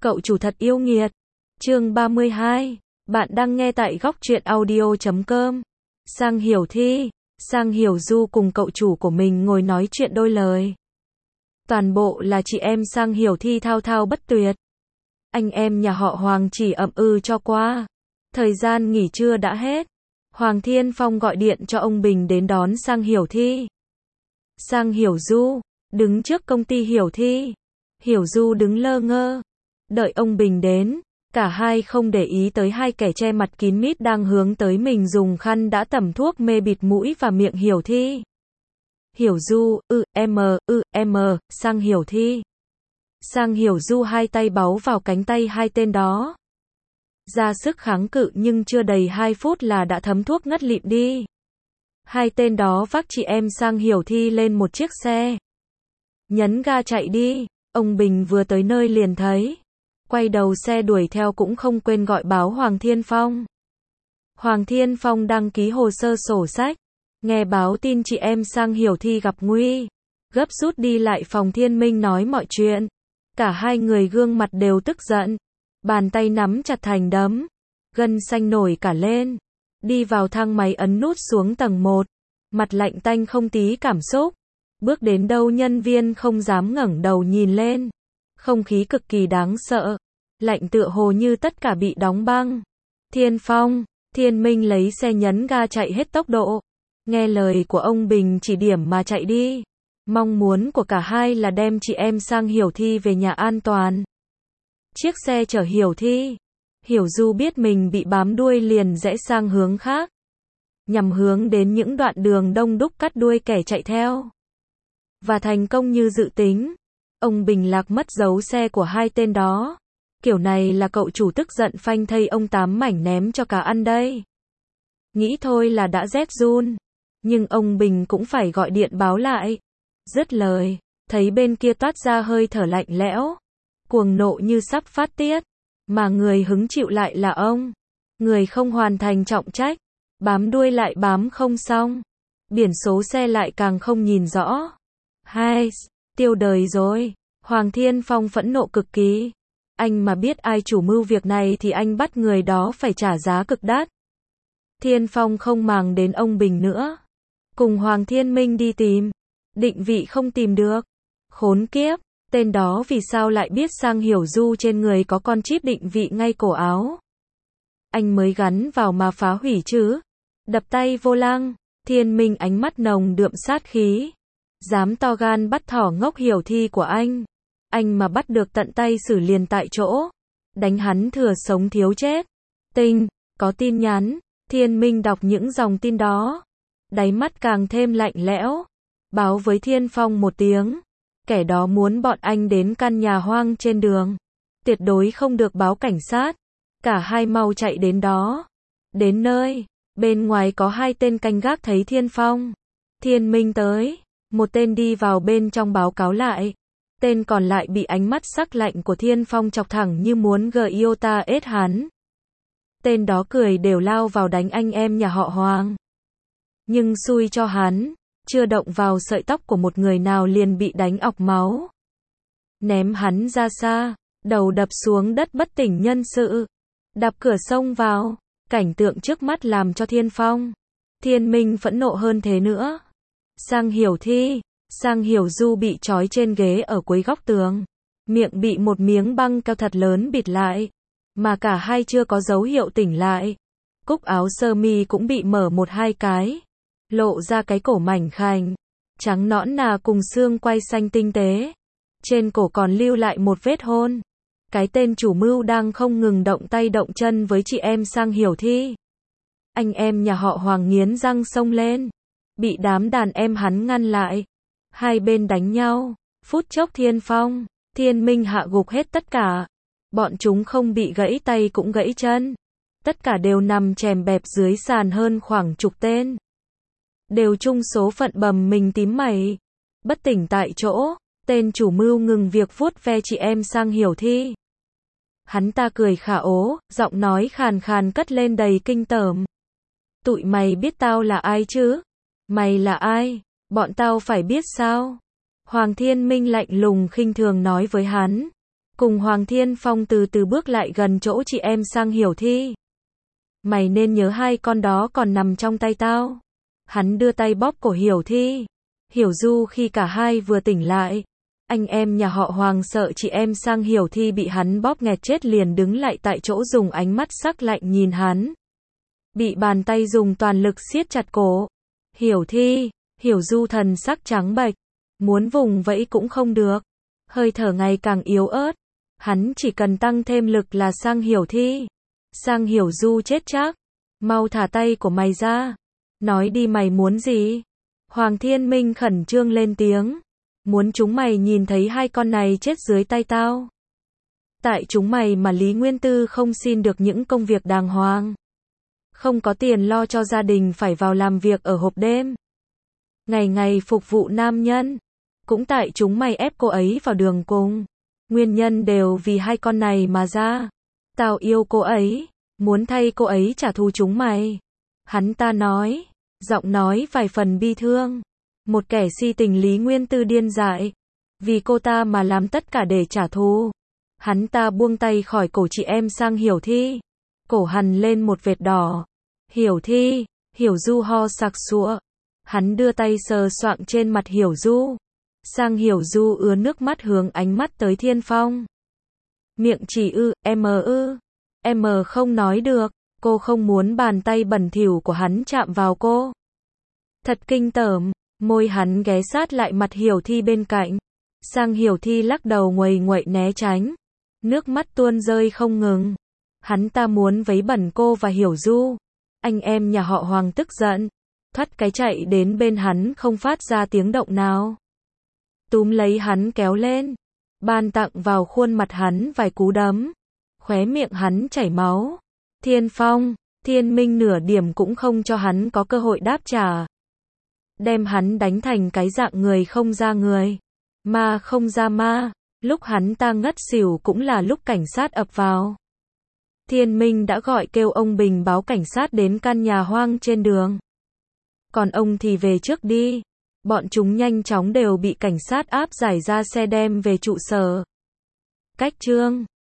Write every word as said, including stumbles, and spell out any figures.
Cậu chủ thật yêu nghiệt. Chương ba mươi hai. Bạn đang nghe tại góc truyện audio chấm com. Sang Hiểu Thi, Sang Hiểu Du cùng cậu chủ của mình ngồi nói chuyện đôi lời. Toàn bộ là chị em Sang Hiểu Thi thao thao bất tuyệt. Anh em nhà họ Hoàng chỉ ậm ừ cho qua. Thời gian nghỉ trưa đã hết. Hoàng Thiên Phong gọi điện cho ông Bình đến đón Sang Hiểu Thi. Sang Hiểu Du đứng trước công ty Hiểu Thi. Hiểu Du đứng lơ ngơ, đợi ông Bình đến. Cả hai không để ý tới hai kẻ che mặt kín mít đang hướng tới mình dùng khăn đã tẩm thuốc mê bịt mũi và miệng Hiểu Thi. Hiểu Du, ư, em, ư, em, Sang Hiểu Thi. Sang Hiểu Du hai tay báu vào cánh tay hai tên đó. Ra sức kháng cự nhưng chưa đầy hai phút là đã thấm thuốc ngất lịm đi. Hai tên đó vác chị em Sang Hiểu Thi lên một chiếc xe. Nhấn ga chạy đi, ông Bình vừa tới nơi liền thấy. Quay đầu xe đuổi theo cũng không quên gọi báo Hoàng Thiên Phong. Hoàng Thiên Phong đăng ký hồ sơ sổ sách. Nghe báo tin chị em Sang Hiểu Thi gặp nguy. Gấp rút đi lại phòng Thiên Minh nói mọi chuyện. Cả hai người gương mặt đều tức giận. Bàn tay nắm chặt thành đấm. Gân xanh nổi cả lên. Đi vào thang máy ấn nút xuống tầng một. Mặt lạnh tanh không tí cảm xúc. Bước đến đâu nhân viên không dám ngẩng đầu nhìn lên. Không khí cực kỳ đáng sợ. Lạnh tựa hồ như tất cả bị đóng băng. Thiên Phong, Thiên Minh lấy xe nhấn ga chạy hết tốc độ. Nghe lời của ông Bình chỉ điểm mà chạy đi. Mong muốn của cả hai là đem chị em Sang Hiểu Thi về nhà an toàn. Chiếc xe chở Hiểu Thi. Hiểu Du biết mình bị bám đuôi liền rẽ sang hướng khác. Nhằm hướng đến những đoạn đường đông đúc cắt đuôi kẻ chạy theo. Và thành công như dự tính. Ông Bình lạc mất dấu xe của hai tên đó. Kiểu này là cậu chủ tức giận phanh thây ông tám mảnh ném cho cá ăn đây. Nghĩ thôi là đã rét run. Nhưng ông Bình cũng phải gọi điện báo lại. Dứt lời, thấy bên kia toát ra hơi thở lạnh lẽo. Cuồng nộ như sắp phát tiết. Mà người hứng chịu lại là ông. Người không hoàn thành trọng trách. Bám đuôi lại bám không xong. Biển số xe lại càng không nhìn rõ. Hai, tiêu đời rồi. Hoàng Thiên Phong phẫn nộ cực kỳ. Anh mà biết ai chủ mưu việc này thì anh bắt người đó phải trả giá cực đắt. Thiên Phong không màng đến ông Bình nữa. Cùng Hoàng Thiên Minh đi tìm. Định vị không tìm được. Khốn kiếp, tên đó vì sao lại biết Sang Hiểu Du trên người có con chip định vị ngay cổ áo. Anh mới gắn vào mà phá hủy chứ. Đập tay vô lăng. Thiên Minh ánh mắt nồng đượm sát khí. Dám to gan bắt thỏ ngốc Hiểu Thi của anh. Anh mà bắt được tận tay xử liền tại chỗ. Đánh hắn thừa sống thiếu chết. Tinh, có tin nhắn. Thiên Minh đọc những dòng tin đó. Đáy mắt càng thêm lạnh lẽo. Báo với Thiên Phong một tiếng. Kẻ đó muốn bọn anh đến căn nhà hoang trên đường. Tuyệt đối không được báo cảnh sát. Cả hai mau chạy đến đó. Đến nơi, bên ngoài có hai tên canh gác thấy Thiên Phong. Thiên Minh tới. Một tên đi vào bên trong báo cáo lại. Tên còn lại bị ánh mắt sắc lạnh của Thiên Phong chọc thẳng như muốn gờ iota ết hắn. Tên đó cười đều lao vào đánh anh em nhà họ Hoàng. Nhưng xui cho hắn, chưa động vào sợi tóc của một người nào liền bị đánh ọc máu. Ném hắn ra xa, đầu đập xuống đất bất tỉnh nhân sự. Đạp cửa xông vào, cảnh tượng trước mắt làm cho Thiên Phong, Thiên Minh phẫn nộ hơn thế nữa. Sang Hiểu Thi, Sang Hiểu Du bị trói trên ghế ở cuối góc tường. Miệng bị một miếng băng keo thật lớn bịt lại. Mà cả hai chưa có dấu hiệu tỉnh lại. Cúc áo sơ mi cũng bị mở một hai cái. Lộ ra cái cổ mảnh khảnh. Trắng nõn nà cùng xương quai xanh tinh tế. Trên cổ còn lưu lại một vết hôn. Cái tên chủ mưu đang không ngừng động tay động chân với chị em Sang Hiểu Thi. Anh em nhà họ Hoàng nghiến răng xông lên. Bị đám đàn em hắn ngăn lại. Hai bên đánh nhau. Phút chốc Thiên Phong, Thiên Minh hạ gục hết tất cả. Bọn chúng không bị gãy tay cũng gãy chân. Tất cả đều nằm chèm bẹp dưới sàn hơn khoảng chục tên. Đều chung số phận bầm mình tím mày. Bất tỉnh tại chỗ, tên chủ mưu ngừng việc vuốt ve chị em Sang Hiểu Thi. Hắn ta cười khả ố, giọng nói khàn khàn cất lên đầy kinh tởm. Tụi mày biết tao là ai chứ? Mày là ai? Bọn tao phải biết sao? Hoàng Thiên Minh lạnh lùng khinh thường nói với hắn. Cùng Hoàng Thiên Phong từ từ bước lại gần chỗ chị em Sang Hiểu Thi. Mày nên nhớ hai con đó còn nằm trong tay tao. Hắn đưa tay bóp cổ Hiểu Thi. Hiểu Du khi cả hai vừa tỉnh lại. Anh em nhà họ Hoàng sợ chị em Sang Hiểu Thi bị hắn bóp nghẹt chết liền đứng lại tại chỗ dùng ánh mắt sắc lạnh nhìn hắn. Bị bàn tay dùng toàn lực siết chặt cổ. Hiểu Thi, Hiểu Du thần sắc trắng bệch. Muốn vùng vẫy cũng không được. Hơi thở ngày càng yếu ớt. Hắn chỉ cần tăng thêm lực là Sang Hiểu Thi. Sang Hiểu Du chết chắc. Mau thả tay của mày ra. Nói đi mày muốn gì? Hoàng Thiên Minh khẩn trương lên tiếng. Muốn chúng mày nhìn thấy hai con này chết dưới tay tao. Tại chúng mày mà Lý Nguyên Tư không xin được những công việc đàng hoàng. Không có tiền lo cho gia đình phải vào làm việc ở hộp đêm. Ngày ngày phục vụ nam nhân. Cũng tại chúng mày ép cô ấy vào đường cùng. Nguyên nhân đều vì hai con này mà ra. Tao yêu cô ấy. Muốn thay cô ấy trả thù chúng mày. Hắn ta nói. Giọng nói vài phần bi thương. Một kẻ si tình Lý Nguyên Tư điên dại. Vì cô ta mà làm tất cả để trả thù. Hắn ta buông tay khỏi cổ chị em Sang Hiểu Thi. Cổ hằn lên một vệt đỏ. Hiểu Thi, Hiểu Du ho sặc sụa. Hắn đưa tay sờ soạng trên mặt Hiểu Du. Sang Hiểu Du ứa nước mắt hướng ánh mắt tới Thiên Phong. Miệng chỉ ư, em ư. Em không nói được. Cô không muốn bàn tay bẩn thỉu của hắn chạm vào cô. Thật kinh tởm. Môi hắn ghé sát lại mặt Hiểu Thi bên cạnh. Sang Hiểu Thi lắc đầu nguầy nguậy né tránh. Nước mắt tuôn rơi không ngừng. Hắn ta muốn vấy bẩn cô và Hiểu Du. Anh em nhà họ Hoàng tức giận. Thoát cái chạy đến bên hắn không phát ra tiếng động nào. Túm lấy hắn kéo lên. Ban tặng vào khuôn mặt hắn vài cú đấm. Khóe miệng hắn chảy máu. Thiên Phong, Thiên Minh nửa điểm cũng không cho hắn có cơ hội đáp trả. Đem hắn đánh thành cái dạng người không ra người. Ma không ra ma. Lúc hắn ta ngất xỉu cũng là lúc cảnh sát ập vào. Thiên Minh đã gọi kêu ông Bình báo cảnh sát đến căn nhà hoang trên đường. Còn ông thì về trước đi. Bọn chúng nhanh chóng đều bị cảnh sát áp giải ra xe đem về trụ sở. Cách chương